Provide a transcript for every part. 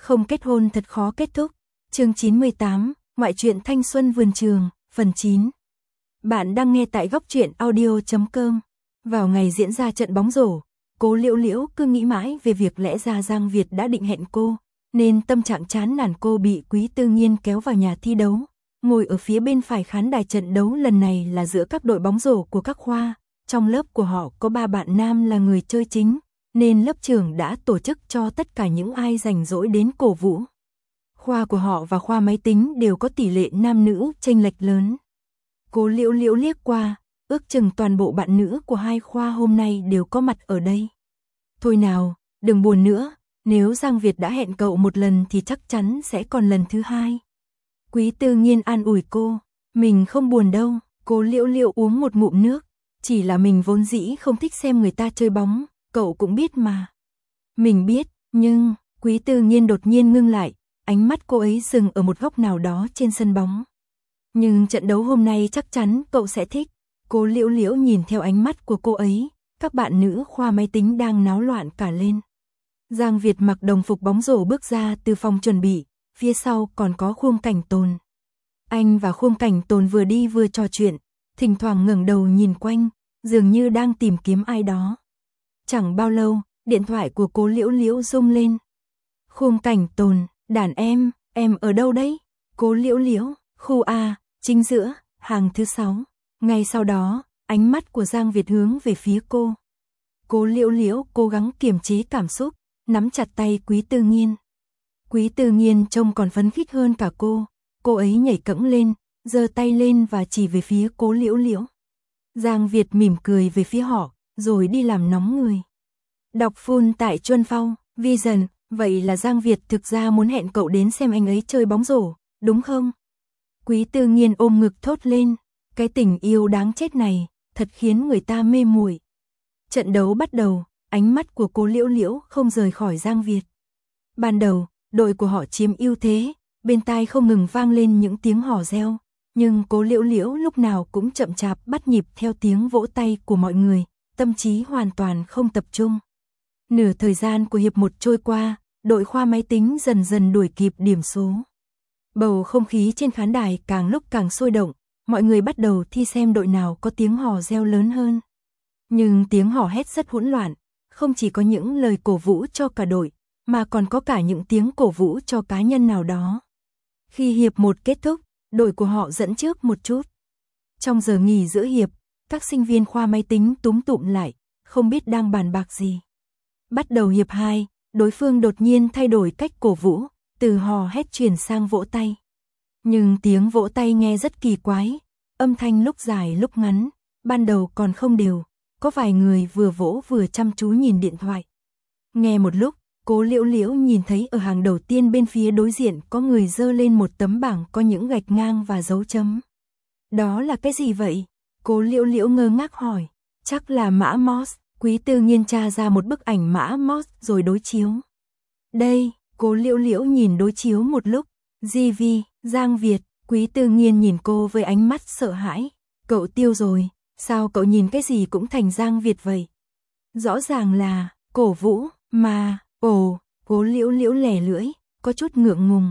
Không kết hôn thật khó kết thúc. Chương 98, ngoại truyện thanh xuân vườn trường, phần 9. Bạn đang nghe tại góc truyện audio.com. Vào ngày diễn ra trận bóng rổ, Cố Liễu Liễu cứ nghĩ mãi về việc lẽ ra Giang Việt đã định hẹn cô, nên tâm trạng chán nản cô bị Quý Tư Nghiên kéo vào nhà thi đấu. Ngồi ở phía bên phải khán đài, trận đấu lần này là giữa các đội bóng rổ của các khoa. Trong lớp của họ có 3 bạn nam là người chơi chính, nên lớp trưởng đã tổ chức cho tất cả những ai rảnh rỗi đến cổ vũ. Khoa của họ và khoa máy tính đều có tỷ lệ nam nữ chênh lệch lớn. Cố Liễu Liễu liếc qua, ước chừng toàn bộ bạn nữ của hai khoa hôm nay đều có mặt ở đây. Thôi nào, đừng buồn nữa, nếu Giang Việt đã hẹn cậu một lần thì chắc chắn sẽ còn lần thứ hai. Quý Tư Nghiên an ủi cô, mình không buồn đâu. Cố Liễu Liễu uống một ngụm nước, chỉ là mình vốn dĩ không thích xem người ta chơi bóng, cậu cũng biết mà. Mình biết, nhưng, Quý Tư Nghiên đột nhiên ngưng lại, ánh mắt cô ấy dừng ở một góc nào đó trên sân bóng. Nhưng trận đấu hôm nay chắc chắn cậu sẽ thích. Cố Liễu Liễu nhìn theo ánh mắt của cô ấy, các bạn nữ khoa máy tính đang náo loạn cả lên. Giang Việt mặc đồng phục bóng rổ bước ra từ phòng chuẩn bị, phía sau còn có Khung Cảnh Tồn. Anh và Khung Cảnh Tồn vừa đi vừa trò chuyện, thỉnh thoảng ngẩng đầu nhìn quanh, dường như đang tìm kiếm ai đó. Chẳng bao lâu, điện thoại của Cố Liễu Liễu rung lên. Khung Cảnh Tồn, đàn em ở đâu đấy? Cố Liễu Liễu, khu A, chính giữa, hàng thứ 6. Ngay sau đó, ánh mắt của Giang Việt hướng về phía cô. Cố Liễu Liễu cố gắng kiềm chế cảm xúc, nắm chặt tay Quý Tư Nghiên. Quý Tư Nghiên trông còn phấn khích hơn cả cô ấy nhảy cẫng lên, giơ tay lên và chỉ về phía Cố Liễu Liễu. Giang Việt mỉm cười về phía họ, rồi đi làm nóng người. Đọc full tại Chuân Phong, Vision, vậy là Giang Việt thực ra muốn hẹn cậu đến xem anh ấy chơi bóng rổ, đúng không? Quý Tư Nghiên ôm ngực thốt lên, cái tình yêu đáng chết này, thật khiến người ta mê muội. Trận đấu bắt đầu, ánh mắt của Cố Liễu Liễu không rời khỏi Giang Việt. Ban đầu, đội của họ chiếm ưu thế, bên tai không ngừng vang lên những tiếng hò reo, nhưng Cố Liễu Liễu lúc nào cũng chậm chạp bắt nhịp theo tiếng vỗ tay của mọi người, tâm trí hoàn toàn không tập trung. Nửa thời gian của hiệp 1 trôi qua, đội khoa máy tính dần dần đuổi kịp điểm số. Bầu không khí trên khán đài càng lúc càng sôi động, mọi người bắt đầu thi xem đội nào có tiếng hò reo lớn hơn. Nhưng tiếng hò hét rất hỗn loạn, không chỉ có những lời cổ vũ cho cả đội, mà còn có cả những tiếng cổ vũ cho cá nhân nào đó. Khi hiệp 1 kết thúc, đội của họ dẫn trước một chút. Trong giờ nghỉ giữa hiệp, các sinh viên khoa máy tính túm tụm lại, không biết đang bàn bạc gì. Bắt đầu hiệp 2, đối phương đột nhiên thay đổi cách cổ vũ, từ hò hét chuyển sang vỗ tay. Nhưng tiếng vỗ tay nghe rất kỳ quái, âm thanh lúc dài lúc ngắn, ban đầu còn không đều, có vài người vừa vỗ vừa chăm chú nhìn điện thoại. Nghe một lúc, Cố Liễu Liễu nhìn thấy ở hàng đầu tiên bên phía đối diện có người giơ lên một tấm bảng có những gạch ngang và dấu chấm. Đó là cái gì vậy? Cố Liễu Liễu ngơ ngác hỏi. Chắc là mã Morse. Quý Tư Nghiên tra ra một bức ảnh mã Morse rồi đối chiếu. Đây, Cố Liễu Liễu nhìn đối chiếu một lúc. GV, Giang Việt. Quý Tư Nghiên nhìn cô với ánh mắt sợ hãi. Cậu tiêu rồi, sao cậu nhìn cái gì cũng thành Giang Việt vậy? Rõ ràng là cổ vũ, mà, Cố Liễu Liễu lẻ lưỡi, có chút ngượng ngùng.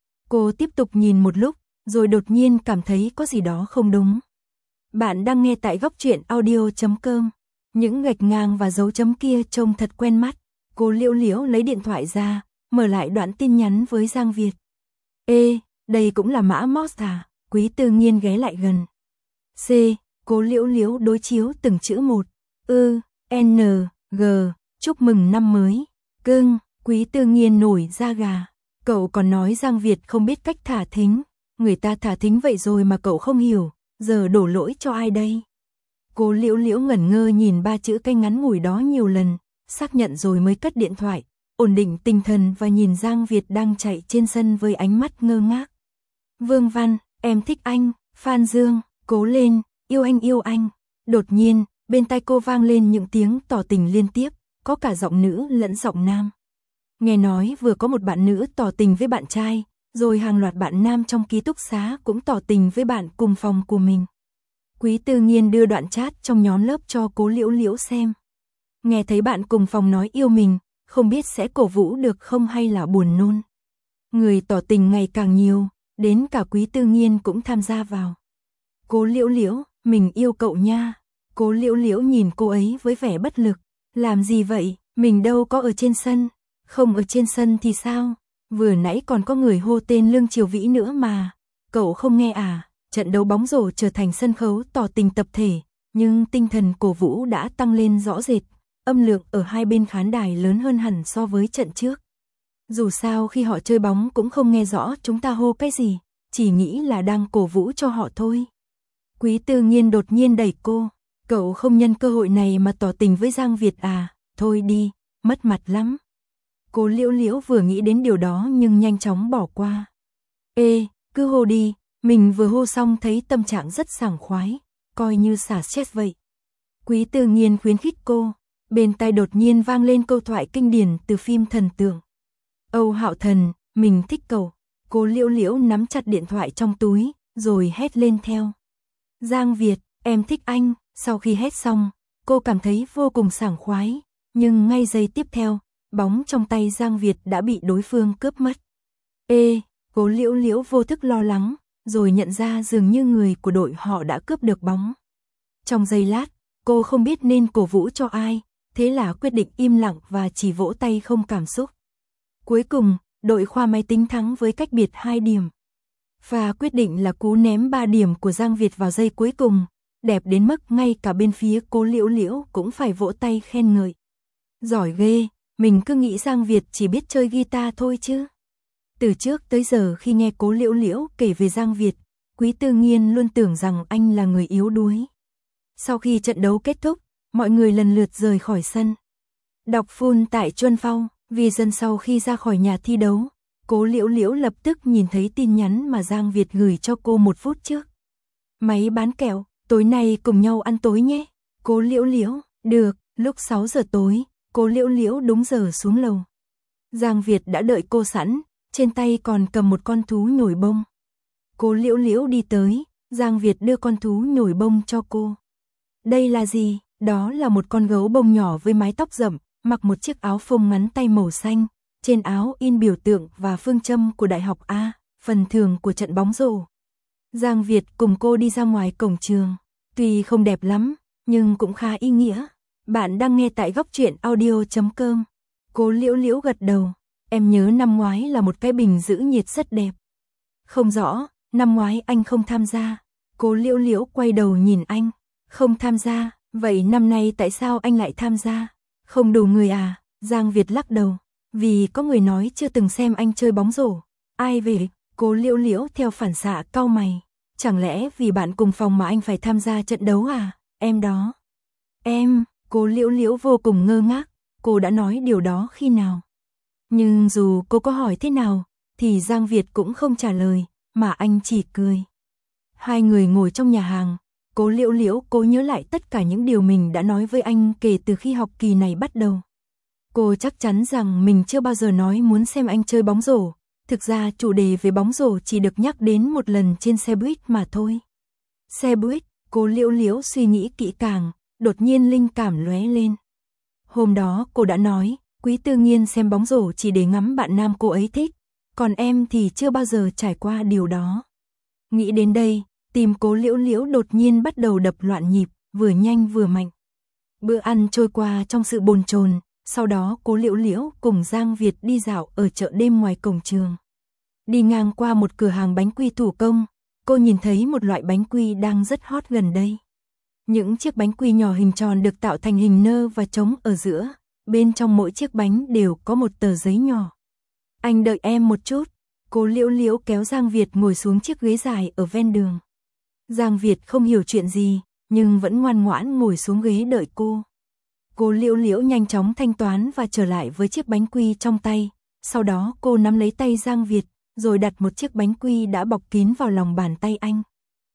Cô tiếp tục nhìn một lúc, rồi đột nhiên cảm thấy có gì đó không đúng. Bạn đang nghe tại góc truyện audio.com. Những gạch ngang và dấu chấm kia trông thật quen mắt. Cố Liễu Liễu lấy điện thoại ra, mở lại đoạn tin nhắn với Giang Việt. Ê, đây cũng là mã Morse à? Quý Tư Nghiên ghé lại gần. C, Cố Liễu Liễu đối chiếu từng chữ một. N, G, chúc mừng năm mới. Cưng, Quý Tư Nghiên nổi da gà. Cậu còn nói Giang Việt không biết cách thả thính. Người ta thả thính vậy rồi mà cậu không hiểu, giờ đổ lỗi cho ai đây? Cố Liễu Liễu ngẩn ngơ nhìn 3 chữ cái ngắn ngủi đó nhiều lần, xác nhận rồi mới cất điện thoại, ổn định tinh thần và nhìn Giang Việt đang chạy trên sân với ánh mắt ngơ ngác. Vương Văn, em thích anh. Phan Dương, cố lên, yêu anh. Đột nhiên, bên tai cô vang lên những tiếng tỏ tình liên tiếp, có cả giọng nữ lẫn giọng nam. Nghe nói vừa có một bạn nữ tỏ tình với bạn trai, rồi hàng loạt bạn nam trong ký túc xá cũng tỏ tình với bạn cùng phòng của mình. Quý Tư Nghiên đưa đoạn chat trong nhóm lớp cho Cố Liễu Liễu xem. Nghe thấy bạn cùng phòng nói yêu mình, không biết sẽ cổ vũ được không hay là buồn nôn. Người tỏ tình ngày càng nhiều, đến cả Quý Tư Nghiên cũng tham gia vào. Cố Liễu Liễu, mình yêu cậu nha. Cố Liễu Liễu nhìn cô ấy với vẻ bất lực. Làm gì vậy, mình đâu có ở trên sân. Không ở trên sân thì sao? Vừa nãy còn có người hô tên Lương Triều Vĩ nữa mà. Cậu không nghe à? Trận đấu bóng rổ trở thành sân khấu tỏ tình tập thể, nhưng tinh thần cổ vũ đã tăng lên rõ rệt. Âm lượng ở hai bên khán đài lớn hơn hẳn so với trận trước. Dù sao khi họ chơi bóng cũng không nghe rõ chúng ta hô cái gì, chỉ nghĩ là đang cổ vũ cho họ thôi. Quý Tư Nghiên đột nhiên đẩy cô. Cậu không nhân cơ hội này mà tỏ tình với Giang Việt à? Thôi đi, mất mặt lắm. Cố Liễu Liễu vừa nghĩ đến điều đó nhưng nhanh chóng bỏ qua. Ê, cứ hô đi, mình vừa hô xong thấy tâm trạng rất sảng khoái, coi như xả stress vậy. Quý Tư Nghiên khuyến khích cô. Bên tai đột nhiên vang lên câu thoại kinh điển từ phim thần tượng. Âu Hạo Thần, mình thích cậu. Cố Liễu Liễu nắm chặt điện thoại trong túi, rồi hét lên theo. Giang Việt, em thích anh. Sau khi hét xong, cô cảm thấy vô cùng sảng khoái, nhưng ngay giây tiếp theo, bóng trong tay Giang Việt đã bị đối phương cướp mất. Ê, Cố Liễu Liễu vô thức lo lắng, rồi nhận ra dường như người của đội họ đã cướp được bóng. Trong giây lát, cô không biết nên cổ vũ cho ai, thế là quyết định im lặng và chỉ vỗ tay không cảm xúc. Cuối cùng, đội khoa máy tính thắng với cách biệt 2 điểm. Và quyết định là cú ném 3 điểm của Giang Việt vào giây cuối cùng, đẹp đến mức ngay cả bên phía Cố Liễu Liễu cũng phải vỗ tay khen ngợi. Giỏi ghê, mình cứ nghĩ Giang Việt chỉ biết chơi guitar thôi chứ. Từ trước tới giờ khi nghe Cố Liễu Liễu kể về Giang Việt, Quý Tư Nghiên luôn tưởng rằng anh là người yếu đuối. Sau khi trận đấu kết thúc, mọi người lần lượt rời khỏi sân. Đọc full tại Chuân Phong, vì dần sau khi ra khỏi nhà thi đấu, Cố Liễu Liễu lập tức nhìn thấy tin nhắn mà Giang Việt gửi cho cô 1 phút trước. Máy bán kẹo, tối nay cùng nhau ăn tối nhé. Cố Liễu Liễu, được, lúc 6 giờ tối, Cố Liễu Liễu đúng giờ xuống lầu. Giang Việt đã đợi cô sẵn, trên tay còn cầm một con thú nhồi bông. Cố Liễu Liễu đi tới, Giang Việt đưa con thú nhồi bông cho cô. Đây là gì? Đó là một con gấu bông nhỏ với mái tóc rậm, mặc một chiếc áo phông ngắn tay màu xanh, trên áo in biểu tượng và phương châm của Đại học A, phần thưởng của trận bóng rổ. Giang Việt cùng cô đi ra ngoài cổng trường, tuy không đẹp lắm, nhưng cũng khá ý nghĩa. Bạn đang nghe tại góc truyện audio.com. Cố Liễu Liễu gật đầu, em nhớ năm ngoái là một cái bình giữ nhiệt rất đẹp. Không rõ, năm ngoái anh không tham gia. Cố Liễu Liễu quay đầu nhìn anh, không tham gia, vậy năm nay tại sao anh lại tham gia? Không đủ người à? Giang Việt lắc đầu, vì có người nói chưa từng xem anh chơi bóng rổ. Ai về? Cố Liễu Liễu theo phản xạ cau mày, chẳng lẽ vì bạn cùng phòng mà anh phải tham gia trận đấu à? Em đó. Em, Cố Liễu Liễu vô cùng ngơ ngác, cô đã nói điều đó khi nào? Nhưng dù cô có hỏi thế nào, thì Giang Việt cũng không trả lời, mà anh chỉ cười. Hai người ngồi trong nhà hàng, Cố Liễu Liễu cố nhớ lại tất cả những điều mình đã nói với anh kể từ khi học kỳ này bắt đầu. Cô chắc chắn rằng mình chưa bao giờ nói muốn xem anh chơi bóng rổ, thực ra chủ đề về bóng rổ chỉ được nhắc đến một lần trên xe buýt mà thôi. Xe buýt, Cố Liễu Liễu suy nghĩ kỹ càng, đột nhiên linh cảm lóe lên. Hôm đó cô đã nói, Quý Tư Nghiên xem bóng rổ chỉ để ngắm bạn nam cô ấy thích, còn em thì chưa bao giờ trải qua điều đó. Nghĩ đến đây, tim Cố Liễu Liễu đột nhiên bắt đầu đập loạn nhịp, vừa nhanh vừa mạnh. Bữa ăn trôi qua trong sự bồn chồn, sau đó Cố Liễu Liễu cùng Giang Việt đi dạo ở chợ đêm ngoài cổng trường. Đi ngang qua một cửa hàng bánh quy thủ công, cô nhìn thấy một loại bánh quy đang rất hot gần đây. Những chiếc bánh quy nhỏ hình tròn được tạo thành hình nơ và trống ở giữa, bên trong mỗi chiếc bánh đều có một tờ giấy nhỏ. Anh đợi em một chút. Cố Liễu Liễu kéo Giang Việt ngồi xuống chiếc ghế dài ở ven đường. Giang Việt không hiểu chuyện gì, nhưng vẫn ngoan ngoãn ngồi xuống ghế đợi cô. Cố Liễu Liễu nhanh chóng thanh toán và trở lại với chiếc bánh quy trong tay. Sau đó cô nắm lấy tay Giang Việt, rồi đặt một chiếc bánh quy đã bọc kín vào lòng bàn tay anh.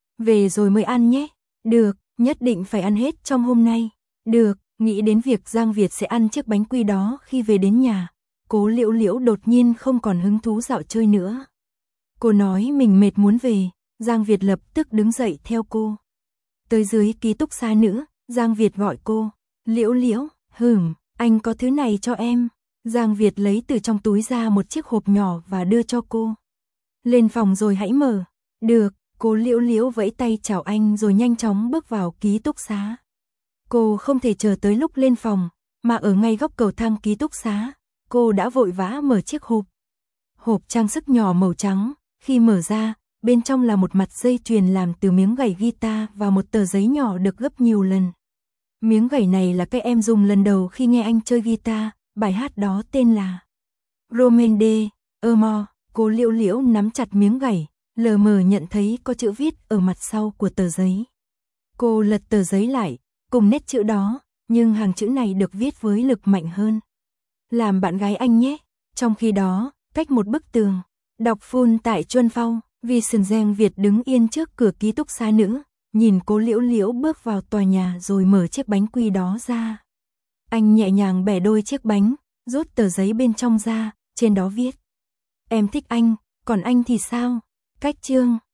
Về rồi mới ăn nhé. Được, nhất định phải ăn hết trong hôm nay. Được, nghĩ đến việc Giang Việt sẽ ăn chiếc bánh quy đó khi về đến nhà. Cố Liễu Liễu đột nhiên không còn hứng thú dạo chơi nữa. Cô nói mình mệt muốn về, Giang Việt lập tức đứng dậy theo cô. Tới dưới ký túc xá nữa, Giang Việt gọi cô. Liễu Liễu, anh có thứ này cho em. Giang Việt lấy từ trong túi ra một chiếc hộp nhỏ và đưa cho cô. Lên phòng rồi hãy mở. Được, cô Liễu Liễu vẫy tay chào anh rồi nhanh chóng bước vào ký túc xá. Cô không thể chờ tới lúc lên phòng, mà ở ngay góc cầu thang ký túc xá, cô đã vội vã mở chiếc hộp. Hộp trang sức nhỏ màu trắng, khi mở ra, bên trong là một mặt dây chuyền làm từ miếng gảy guitar và một tờ giấy nhỏ được gấp nhiều lần. Miếng gảy này là cái em dùng lần đầu khi nghe anh chơi guitar, bài hát đó tên là Romain de Amour. Cô Liễu Liễu nắm chặt miếng gảy, lờ mờ nhận thấy có chữ viết ở mặt sau của tờ giấy. Cô lật tờ giấy lại, cùng nét chữ đó, nhưng hàng chữ này được viết với lực mạnh hơn. Làm bạn gái anh nhé. Trong khi đó, cách một bức tường, đọc phun tại Chuân Phong, vì Giang Việt đứng yên trước cửa ký túc xá nữ, nhìn cô Liễu Liễu bước vào tòa nhà rồi mở chiếc bánh quy đó ra. Anh nhẹ nhàng bẻ đôi chiếc bánh, rút tờ giấy bên trong ra, trên đó viết: Em thích anh, còn anh thì sao? Cách chương